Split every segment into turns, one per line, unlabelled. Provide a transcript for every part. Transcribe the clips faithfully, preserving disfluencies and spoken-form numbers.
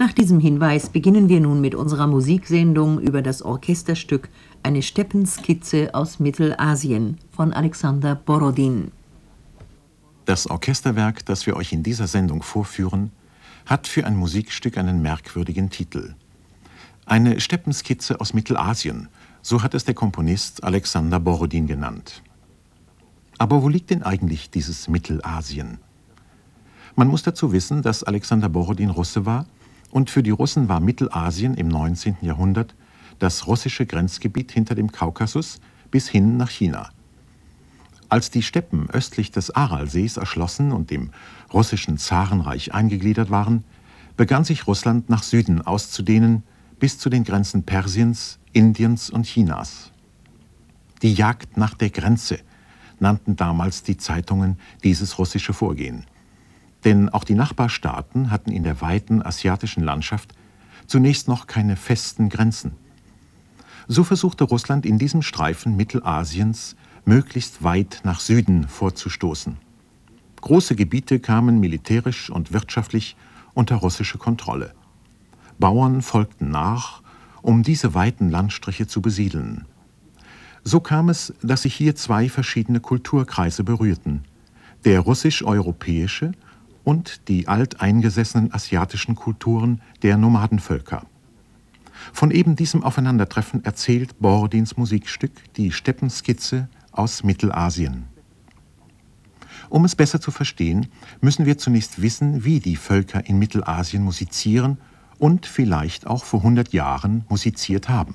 Nach diesem Hinweis beginnen wir nun mit unserer Musiksendung über das Orchesterstück Eine Steppenskizze aus Mittelasien von Alexander Borodin.
Das Orchesterwerk, das wir euch in dieser Sendung vorführen, hat für ein Musikstück einen merkwürdigen Titel. Eine Steppenskizze aus Mittelasien, so hat es der Komponist Alexander Borodin genannt. Aber wo liegt denn eigentlich dieses Mittelasien? Man muss dazu wissen, dass Alexander Borodin Russe war, und für die Russen war Mittelasien im neunzehnten Jahrhundert das russische Grenzgebiet hinter dem Kaukasus bis hin nach China. Als die Steppen östlich des Aralsees erschlossen und dem russischen Zarenreich eingegliedert waren, begann sich Russland nach Süden auszudehnen bis zu den Grenzen Persiens, Indiens und Chinas. Die Jagd nach der Grenze nannten damals die Zeitungen dieses russische Vorgehen. Denn auch die Nachbarstaaten hatten in der weiten asiatischen Landschaft zunächst noch keine festen Grenzen. So versuchte Russland in diesem Streifen Mittelasiens möglichst weit nach Süden vorzustoßen. Große Gebiete kamen militärisch und wirtschaftlich unter russische Kontrolle. Bauern folgten nach, um diese weiten Landstriche zu besiedeln. So kam es, dass sich hier zwei verschiedene Kulturkreise berührten: der russisch-europäische und die alteingesessenen asiatischen Kulturen der Nomadenvölker. Von eben diesem Aufeinandertreffen erzählt Borodins Musikstück Die Steppenskizze aus Mittelasien. Um es besser zu verstehen, müssen wir zunächst wissen, wie die Völker in Mittelasien musizieren und vielleicht auch vor hundert Jahren musiziert haben.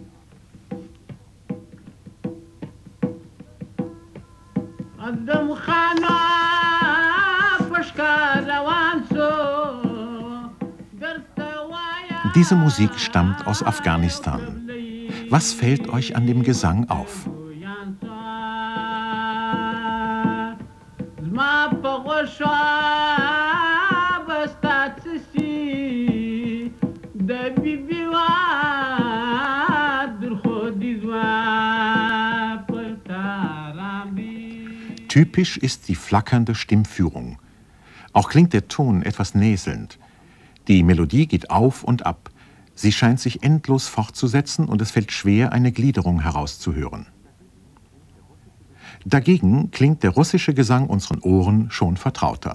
Diese Musik stammt aus Afghanistan. Was fällt euch an dem Gesang auf? Typisch ist die flackernde Stimmführung. Auch klingt der Ton etwas näselnd. Die Melodie geht auf und ab. Sie scheint sich endlos fortzusetzen und es fällt schwer, eine Gliederung herauszuhören. Dagegen klingt der russische Gesang unseren Ohren schon vertrauter.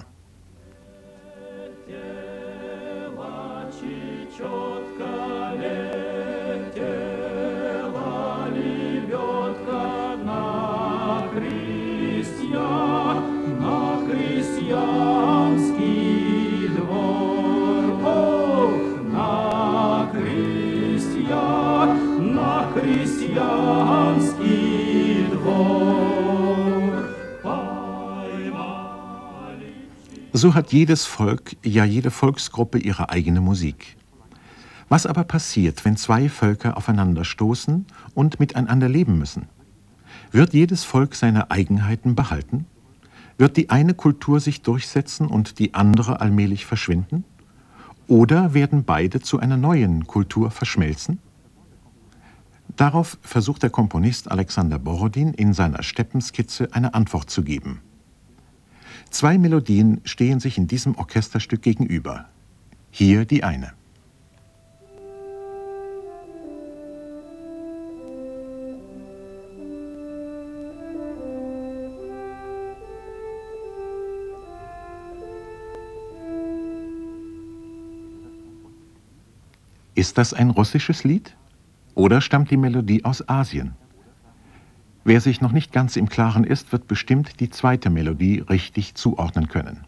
So hat jedes Volk, ja jede Volksgruppe ihre eigene Musik. Was aber passiert, wenn zwei Völker aufeinanderstoßen und miteinander leben müssen? Wird jedes Volk seine Eigenheiten behalten? Wird die eine Kultur sich durchsetzen und die andere allmählich verschwinden? Oder werden beide zu einer neuen Kultur verschmelzen? Darauf versucht der Komponist Alexander Borodin in seiner Steppenskizze eine Antwort zu geben. Zwei Melodien stehen sich in diesem Orchesterstück gegenüber. Hier die eine. Ist das ein russisches Lied? Oder stammt die Melodie aus Asien? Wer sich noch nicht ganz im Klaren ist, wird bestimmt die zweite Melodie richtig zuordnen können.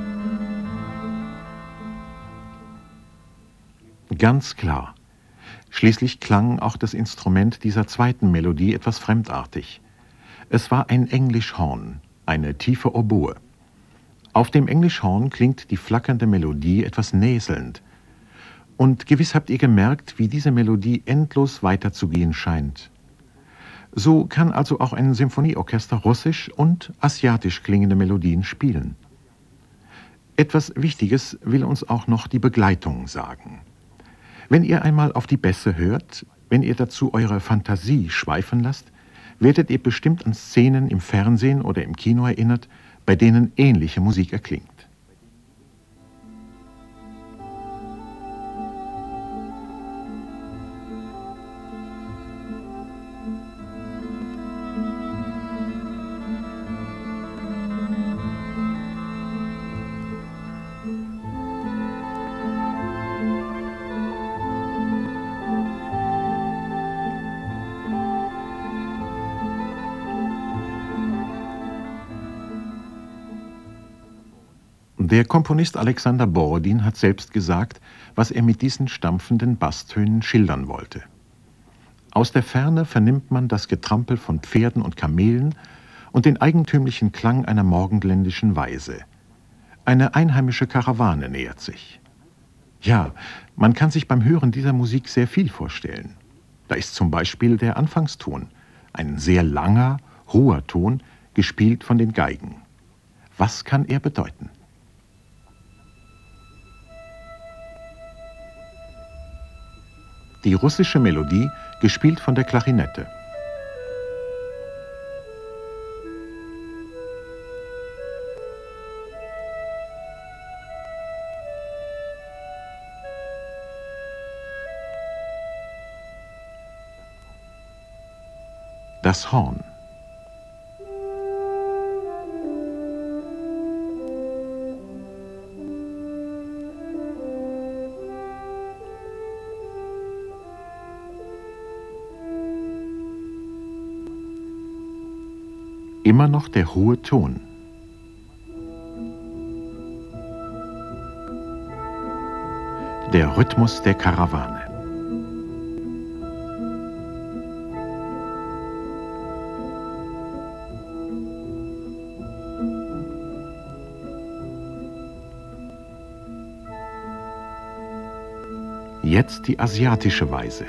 Ganz klar. Schließlich klang auch das Instrument dieser zweiten Melodie etwas fremdartig. Es war ein Englischhorn, eine tiefe Oboe. Auf dem Englischhorn klingt die flackernde Melodie etwas näselnd. Und gewiss habt ihr gemerkt, wie diese Melodie endlos weiterzugehen scheint. So kann also auch ein Symphonieorchester russisch und asiatisch klingende Melodien spielen. Etwas Wichtiges will uns auch noch die Begleitung sagen. Wenn ihr einmal auf die Bässe hört, wenn ihr dazu eure Fantasie schweifen lasst, werdet ihr bestimmt an Szenen im Fernsehen oder im Kino erinnert, bei denen ähnliche Musik erklingt. Der Komponist Alexander Borodin hat selbst gesagt, was er mit diesen stampfenden Basstönen schildern wollte. Aus der Ferne vernimmt man das Getrampel von Pferden und Kamelen und den eigentümlichen Klang einer morgenländischen Weise. Eine einheimische Karawane nähert sich. Ja, man kann sich beim Hören dieser Musik sehr viel vorstellen. Da ist zum Beispiel der Anfangston, ein sehr langer, hoher Ton, gespielt von den Geigen. Was kann er bedeuten? Die russische Melodie, gespielt von der Klarinette. Das Horn. Immer noch der hohe Ton. Der Rhythmus der Karawane. Jetzt die asiatische Weise.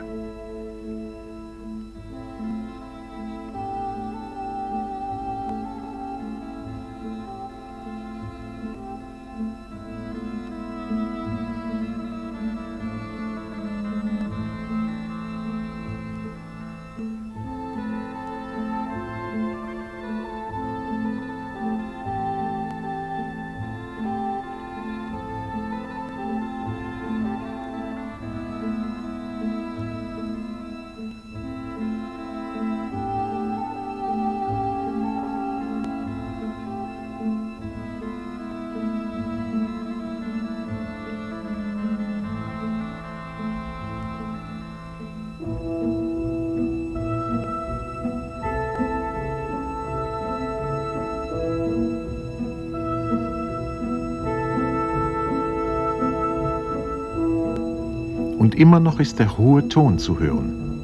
Und immer noch ist der hohe Ton zu hören.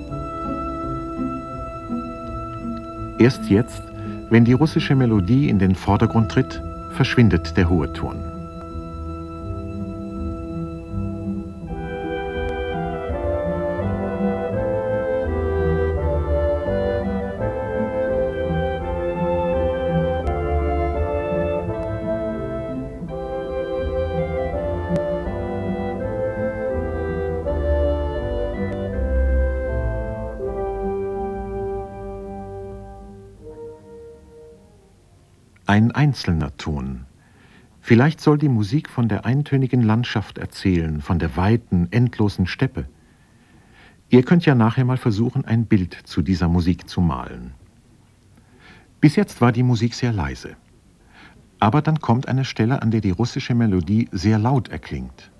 Erst jetzt, wenn die russische Melodie in den Vordergrund tritt, verschwindet der hohe Ton. Ein einzelner Ton. Vielleicht soll die Musik von der eintönigen Landschaft erzählen, von der weiten, endlosen Steppe. Ihr könnt ja nachher mal versuchen, ein Bild zu dieser Musik zu malen. Bis jetzt war die Musik sehr leise. Aber dann kommt eine Stelle, an der die russische Melodie sehr laut erklingt.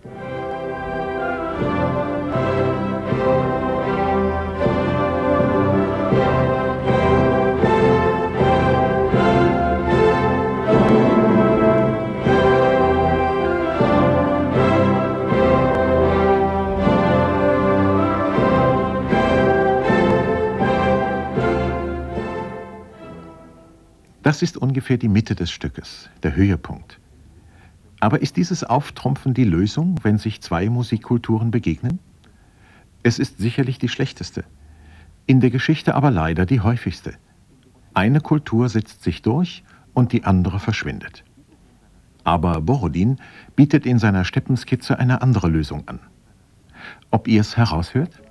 Das ist ungefähr die Mitte des Stückes, der Höhepunkt. Aber ist dieses Auftrumpfen die Lösung, wenn sich zwei Musikkulturen begegnen? Es ist sicherlich die schlechteste, in der Geschichte aber leider die häufigste. Eine Kultur setzt sich durch und die andere verschwindet. Aber Borodin bietet in seiner Steppenskizze eine andere Lösung an. Ob ihr es heraushört?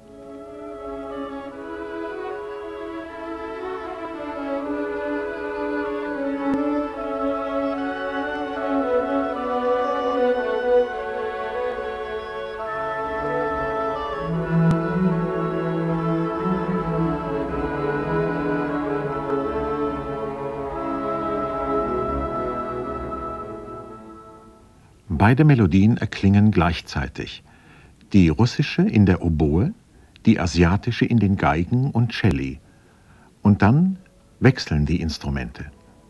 Beide Melodien erklingen gleichzeitig. Die russische in der Oboe, die asiatische in den Geigen und Celli. Und dann wechseln die Instrumente.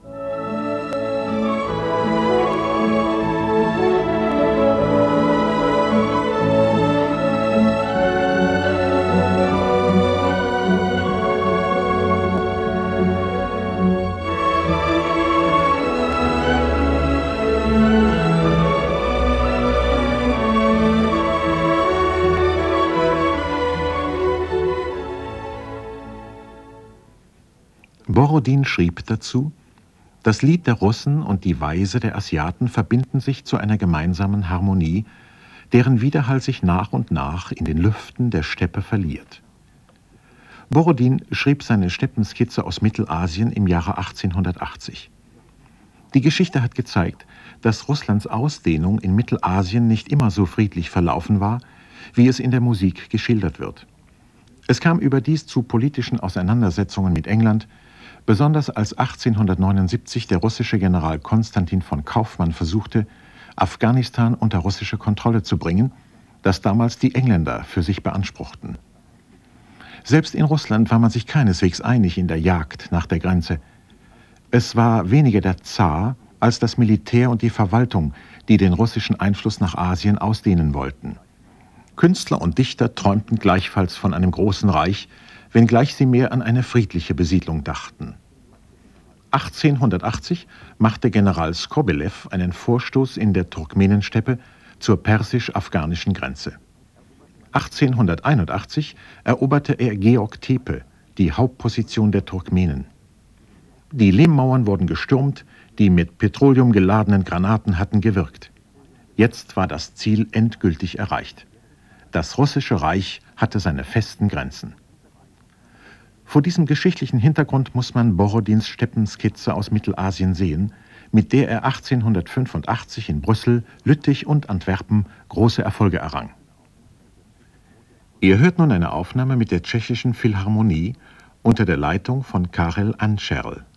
Borodin schrieb dazu: Das Lied der Russen und die Weise der Asiaten verbinden sich zu einer gemeinsamen Harmonie, deren Widerhall sich nach und nach in den Lüften der Steppe verliert. Borodin schrieb seine Steppenskizze aus Mittelasien im Jahre achtzehnhundertachtzig. Die Geschichte hat gezeigt, dass Russlands Ausdehnung in Mittelasien nicht immer so friedlich verlaufen war, wie es in der Musik geschildert wird. Es kam überdies zu politischen Auseinandersetzungen mit England, besonders als achtzehnhundertneunundsiebzig der russische General Konstantin von Kaufmann versuchte, Afghanistan unter russische Kontrolle zu bringen, das damals die Engländer für sich beanspruchten. Selbst in Russland war man sich keineswegs einig in der Jagd nach der Grenze. Es war weniger der Zar als das Militär und die Verwaltung, die den russischen Einfluss nach Asien ausdehnen wollten. Künstler und Dichter träumten gleichfalls von einem großen Reich, wenngleich sie mehr an eine friedliche Besiedlung dachten. achtzehnhundertachtzig machte General Skobelew einen Vorstoß in der Turkmenensteppe zur persisch-afghanischen Grenze. achtzehnhunderteinundachtzig eroberte er Georg Tepe, die Hauptposition der Turkmenen. Die Lehmmauern wurden gestürmt, die mit Petroleum geladenen Granaten hatten gewirkt. Jetzt war das Ziel endgültig erreicht. Das russische Reich hatte seine festen Grenzen. Vor diesem geschichtlichen Hintergrund muss man Borodins Steppenskizze aus Mittelasien sehen, mit der er achtzehnhundertfünfundachtzig in Brüssel, Lüttich und Antwerpen große Erfolge errang. Ihr hört nun eine Aufnahme mit der Tschechischen Philharmonie unter der Leitung von Karel Ančerl.